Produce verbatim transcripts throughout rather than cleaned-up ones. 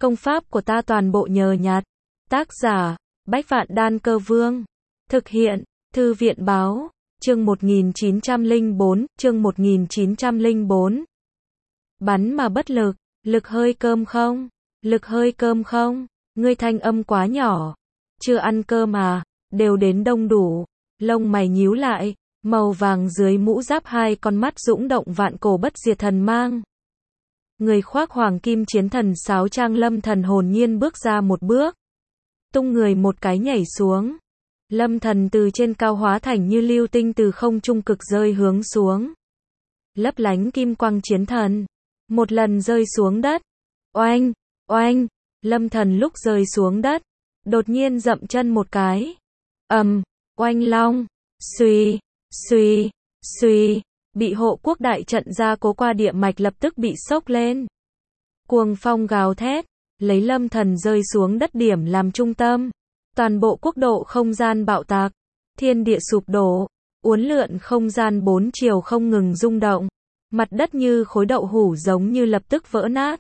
Công pháp của ta toàn bộ nhờ nhặt. Tác giả, Bách Vạn Đan Cơ Vương. Thực hiện, Thư viện Báo. Chương một nghìn chín trăm lẻ bốn, chương một nghìn chín trăm lẻ bốn. Bắn mà bất lực, lực hơi cơm không? Lực hơi cơm không? Ngươi thanh âm quá nhỏ. Chưa ăn cơm à? Đều đến đông đủ. Lông mày nhíu lại, màu vàng dưới mũ giáp hai con mắt dũng động vạn cổ bất diệt thần mang. Người khoác hoàng kim chiến thần sáo trang Lâm Thần hồn nhiên bước ra một bước. Tung người một cái nhảy xuống. Lâm Thần từ trên cao hóa thành như lưu tinh từ không trung cực rơi hướng xuống. Lấp lánh kim quang chiến thần. Một lần rơi xuống đất. Oanh, oanh, Lâm Thần lúc rơi xuống đất. Đột nhiên dậm chân một cái. ầm, oanh long, suy, suy, suy. Bị hộ quốc đại trận ra cố qua địa mạch lập tức bị sốc lên. Cuồng phong gào thét, lấy Lâm Thần rơi xuống đất điểm làm trung tâm. Toàn bộ quốc độ không gian bạo tạc, thiên địa sụp đổ, uốn lượn không gian bốn chiều không ngừng rung động. Mặt đất như khối đậu hũ giống như lập tức vỡ nát.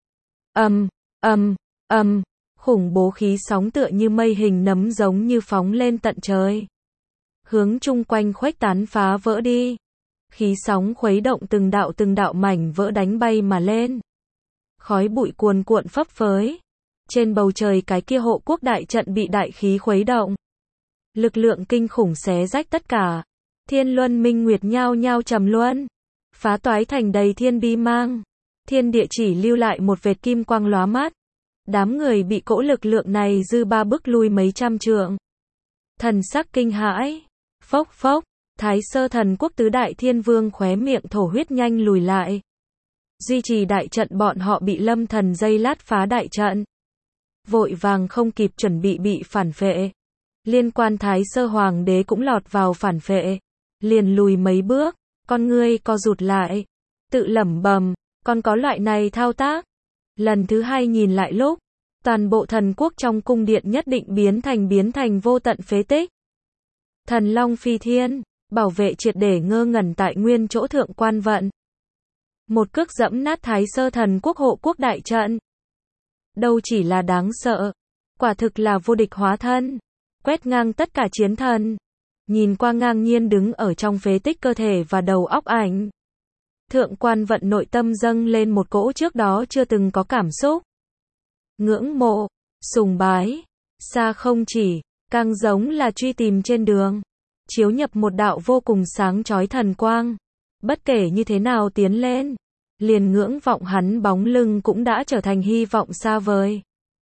Ầm, ầm, ầm, khủng bố khí sóng tựa như mây hình nấm giống như phóng lên tận trời. Hướng chung quanh khuếch tán phá vỡ đi. Khí sóng khuấy động từng đạo từng đạo mảnh vỡ đánh bay mà lên. Khói bụi cuồn cuộn phấp phới. Trên bầu trời cái kia hộ quốc đại trận bị đại khí khuấy động. Lực lượng kinh khủng xé rách tất cả. Thiên luân minh nguyệt nhao nhao trầm luân. Phá toái thành đầy thiên bi mang. Thiên địa chỉ lưu lại một vệt kim quang lóa mắt. Đám người bị cỗ lực lượng này dư ba bước lui mấy trăm trượng. Thần sắc kinh hãi. Phốc phốc. Thái Sơ Thần Quốc tứ đại thiên vương khóe miệng thổ huyết nhanh lùi lại. Duy trì đại trận bọn họ bị Lâm Thần dây lát phá đại trận. Vội vàng không kịp chuẩn bị bị phản phệ. Liên quan Thái Sơ Hoàng đế cũng lọt vào phản phệ. Liền lùi mấy bước, con ngươi co rụt lại. Tự lẩm bẩm, còn có loại này thao tác. Lần thứ hai nhìn lại lúc, toàn bộ thần quốc trong cung điện nhất định biến thành biến thành vô tận phế tích. Thần Long phi thiên. Bảo vệ triệt để ngơ ngẩn tại nguyên chỗ thượng quan vận. Một cước dẫm nát Thái Sơ Thần Quốc hộ quốc đại trận. Đâu chỉ là đáng sợ. Quả thực là vô địch hóa thân. Quét ngang tất cả chiến thần. Nhìn qua ngang nhiên đứng ở trong phế tích cơ thể và đầu óc ảnh. Thượng quan vận nội tâm dâng lên một cỗ trước đó chưa từng có cảm xúc. Ngưỡng mộ, sùng bái, xa không chỉ, càng giống là truy tìm trên đường. Chiếu nhập một đạo vô cùng sáng chói thần quang. Bất kể như thế nào tiến lên, liền ngưỡng vọng hắn bóng lưng cũng đã trở thành hy vọng xa vời.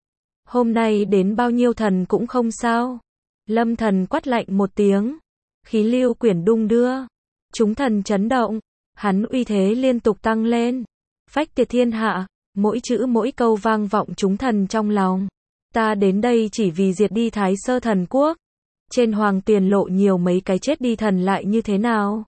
Hôm nay đến bao nhiêu thần cũng không sao. Lâm Thần quát lạnh một tiếng. Khí lưu quyển đung đưa. Chúng thần chấn động. Hắn uy thế liên tục tăng lên. Phách tiệt thiên hạ. Mỗi chữ mỗi câu vang vọng chúng thần trong lòng. Ta đến đây chỉ vì diệt đi Thái Sơ Thần Quốc. Trên hoàng tiền lộ nhiều mấy cái chết đi thần lại như thế nào?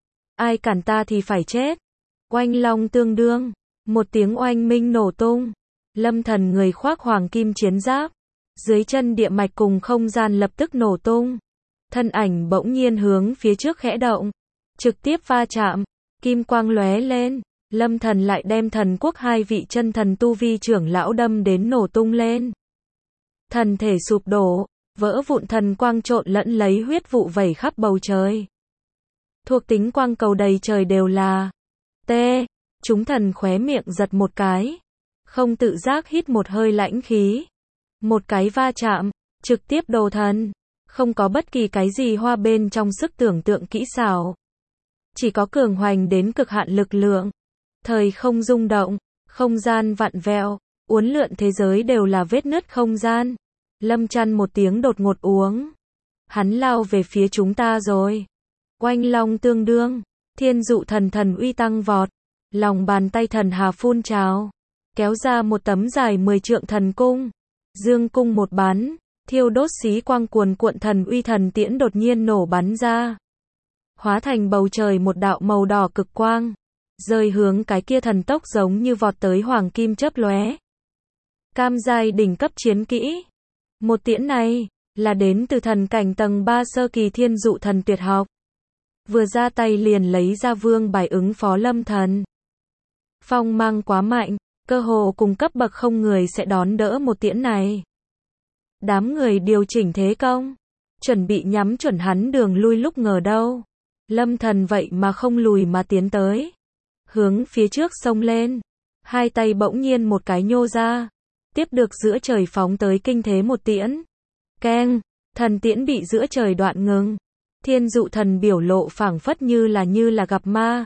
Ai cản ta thì phải chết. Oanh long tương đương. Một tiếng oanh minh nổ tung. Lâm Thần người khoác hoàng kim chiến giáp. Dưới chân địa mạch cùng không gian lập tức nổ tung. Thân ảnh bỗng nhiên hướng phía trước khẽ động. Trực tiếp va chạm. Kim quang lóe lên. Lâm Thần lại đem thần quốc hai vị chân thần tu vi trưởng lão đâm đến nổ tung lên. Thần thể sụp đổ. Vỡ vụn thần quang trộn lẫn lấy huyết vụ vẩy khắp bầu trời. Thuộc tính quang cầu đầy trời đều là T. Chúng thần khóe miệng giật một cái. Không tự giác hít một hơi lãnh khí. Một cái va chạm, trực tiếp đồ thần. Không có bất kỳ cái gì hoa bên trong sức tưởng tượng kỹ xảo. Chỉ có cường hoành đến cực hạn lực lượng. Thời không rung động, không gian vặn vẹo, uốn lượn thế giới đều là vết nứt không gian. Lâm chăn một tiếng đột ngột uống. Hắn lao về phía chúng ta rồi. Oanh long tương đương. Thiên dụ thần thần uy tăng vọt. Lòng bàn tay thần hà phun trào. Kéo ra một tấm dài mười trượng thần cung. Dương cung một bắn. Thiêu đốt xí quang cuồn cuộn thần uy thần tiễn đột nhiên nổ bắn ra. Hóa thành bầu trời một đạo màu đỏ cực quang. Rơi hướng cái kia thần tốc giống như vọt tới hoàng kim chớp lóe. Cam giai đỉnh cấp chiến kỹ. Một tiễn này, là đến từ thần cảnh tầng ba sơ kỳ thiên dụ thần tuyệt học. Vừa ra tay liền lấy ra vương bài ứng phó Lâm Thần. Phong mang quá mạnh, Cơ hồ cùng cấp bậc không người sẽ đón đỡ một tiễn này. Đám người điều chỉnh thế công, chuẩn bị nhắm chuẩn hắn đường lui, lúc ngờ đâu. Lâm Thần vậy mà không lùi mà tiến tới. Hướng phía trước xông lên. Hai tay bỗng nhiên một cái nhô ra. Tiếp được giữa trời phóng tới kinh thế một tiễn. Keng, thần tiễn bị giữa trời đoạn ngừng. Thiên Dụ Thần biểu lộ phảng phất như là như là gặp ma.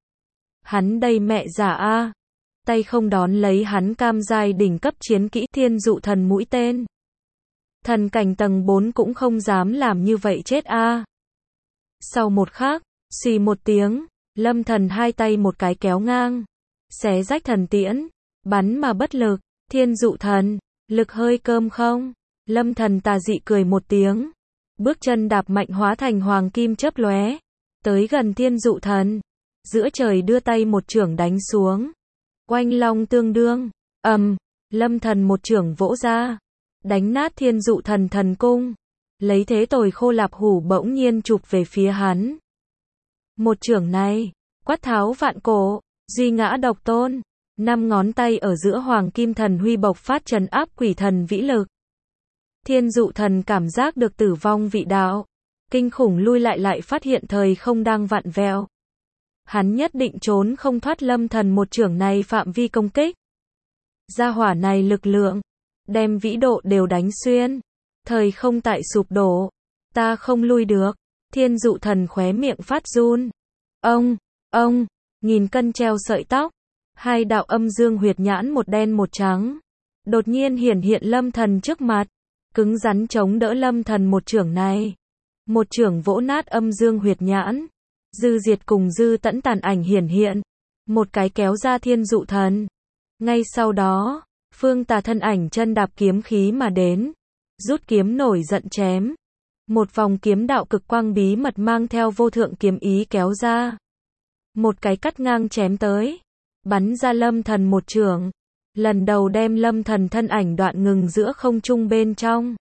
Hắn đây mẹ giả a, tay không đón lấy hắn cam giai đỉnh cấp chiến kỹ Thiên Dụ Thần mũi tên. Thần cảnh tầng bốn cũng không dám làm như vậy chết a. Sau một khắc, xì một tiếng, Lâm Thần hai tay một cái kéo ngang, xé rách thần tiễn, bắn mà bất lực. Thiên Dụ Thần, lực hơi cơm không? Lâm Thần tà dị cười một tiếng, bước chân đạp mạnh hóa thành hoàng kim chớp lóe, tới gần Thiên Dụ Thần, giữa trời đưa tay một chưởng đánh xuống. Oanh long tương đương, ầm, Lâm Thần một chưởng vỗ ra, đánh nát Thiên Dụ Thần thần cung, lấy thế tồi khô lạp hủ bỗng nhiên chụp về phía hắn. Một chưởng này, quát tháo vạn cổ, duy ngã độc tôn, năm ngón tay ở giữa hoàng kim thần huy bộc phát trấn áp quỷ thần vĩ lực. Thiên Dụ Thần cảm giác được tử vong vị đạo, kinh khủng lui lại lại phát hiện thời không đang vặn vẹo. Hắn nhất định trốn không thoát Lâm Thần một chưởng này phạm vi công kích. Gia hỏa này lực lượng, đem vĩ độ đều đánh xuyên. Thời không tại sụp đổ, ta không lui được. Thiên Dụ Thần khóe miệng phát run. Ông, ông, nghìn cân treo sợi tóc. Hai đạo âm dương huyệt nhãn một đen một trắng. Đột nhiên hiển hiện Lâm Thần trước mặt. Cứng rắn chống đỡ Lâm Thần một chưởng này. Một chưởng vỗ nát âm dương huyệt nhãn. Dư diệt cùng dư tẫn tàn ảnh hiển hiện. Một cái kéo ra Thiên Dụ Thần. Ngay sau đó, Phương Tà thân ảnh chân đạp kiếm khí mà đến. Rút kiếm nổi giận chém. Một vòng kiếm đạo cực quang bí mật mang theo vô thượng kiếm ý kéo ra. Một cái cắt ngang chém tới. Bắn ra Lâm Thần một chưởng. Lần đầu đem Lâm Thần thân ảnh đoạn ngừng giữa không trung bên trong.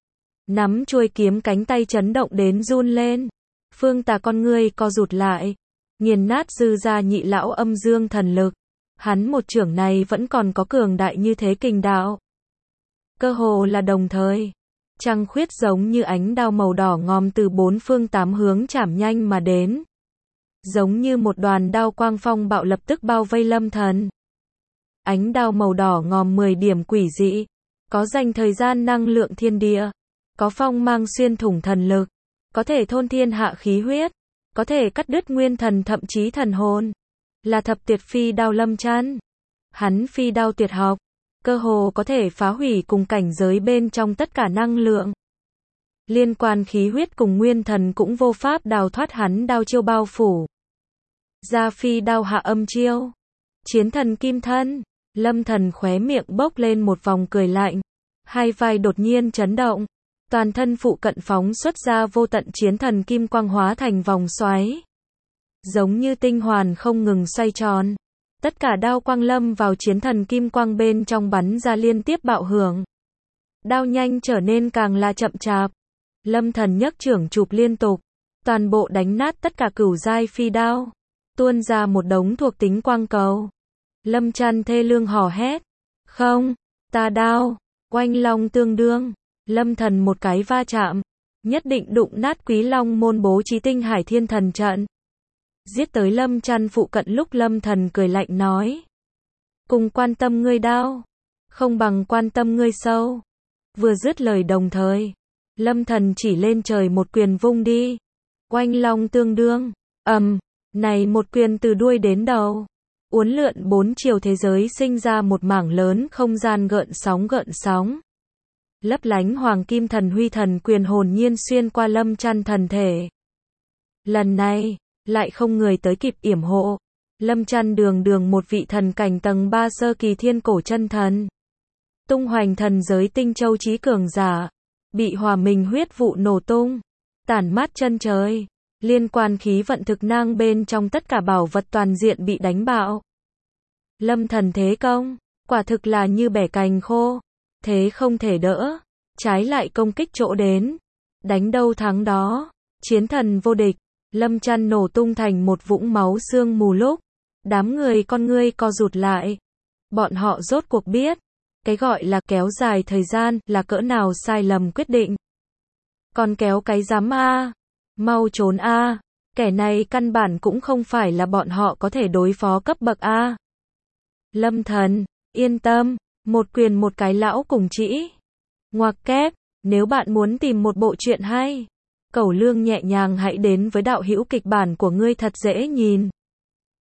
Nắm chuôi kiếm cánh tay chấn động đến run lên. Phương Tà con ngươi co rụt lại. Nghiền nát dư ra nhị lão âm dương thần lực. Hắn một chưởng này vẫn còn có cường đại như thế kình đạo. Cơ hồ là đồng thời. Trăng khuyết giống như ánh đao màu đỏ ngòm từ bốn phương tám hướng chảm nhanh mà đến. Giống như một đoàn đao quang phong bạo lập tức bao vây Lâm Thần. Ánh đao màu đỏ ngòm mười điểm quỷ dị. Có dành thời gian năng lượng thiên địa. Có phong mang xuyên thủng thần lực. Có thể thôn thiên hạ khí huyết. Có thể cắt đứt nguyên thần thậm chí thần hồn. Là thập tuyệt phi đao Lâm Chân. Hắn phi đao tuyệt học. Cơ hồ có thể phá hủy cùng cảnh giới bên trong tất cả năng lượng. Liên quan khí huyết cùng nguyên thần cũng vô pháp đào thoát hắn đao chiêu bao phủ. Ra phi đao hạ âm chiêu. Chiến thần kim thân. Lâm Thần khóe miệng bốc lên một vòng cười lạnh. Hai vai đột nhiên chấn động. Toàn thân phụ cận phóng xuất ra vô tận chiến thần kim quang hóa thành vòng xoáy. Giống như tinh hoàn không ngừng xoay tròn. Tất cả đao quang lâm vào chiến thần kim quang bên trong bắn ra liên tiếp bạo hưởng. Đao nhanh trở nên càng là chậm chạp. Lâm Thần nhấc chưởng chụp liên tục. Toàn bộ đánh nát tất cả cửu giai phi đao. Tuôn ra một đống thuộc tính quang cầu. Lâm Chân thê lương hò hét. Không, ta đao. Oanh long tương đương. Lâm Thần một cái va chạm. Nhất định đụng nát Quý Long môn bố trí tinh hải thiên thần trận. Giết tới Lâm Chân phụ cận lúc Lâm Thần cười lạnh nói. Cùng quan tâm ngươi đao. Không bằng quan tâm ngươi sâu. Vừa dứt lời đồng thời. Lâm Thần chỉ lên trời một quyền vung đi. Oanh long tương đương. Ầm. Này một quyền từ đuôi đến đầu. Uốn lượn bốn chiều thế giới sinh ra một mảng lớn không gian gợn sóng gợn sóng. Lấp lánh hoàng kim thần huy thần quyền hồn nhiên xuyên qua Lâm Chân thần thể. Lần này, lại không người tới kịp yểm hộ. Lâm Chân đường đường một vị thần cảnh tầng ba sơ kỳ thiên cổ chân thần. Tung hoành thần giới tinh châu chí cường giả. Bị hòa mình huyết vụ nổ tung. Tản mát chân trời. Liên quan khí vận thực năng bên trong tất cả bảo vật toàn diện bị đánh bạo. Lâm Thần thế công. Quả thực là như bẻ cành khô. Thế không thể đỡ. Trái lại công kích chỗ đến. Đánh đâu thắng đó. Chiến thần vô địch. Lâm Chân nổ tung thành một vũng máu xương mù lúc. Đám người con ngươi co rụt lại. Bọn họ rốt cuộc biết, cái gọi là kéo dài thời gian là cỡ nào sai lầm quyết định. Còn kéo cái giám a, mau trốn a, kẻ này căn bản cũng không phải là bọn họ có thể đối phó cấp bậc a. Lâm Thần, yên tâm, một quyền một cái lão cùng chỉ. Ngoặc kép, nếu bạn muốn tìm một bộ truyện hay, Cẩu Lương nhẹ nhàng hãy đến với đạo hữu kịch bản của ngươi thật dễ nhìn.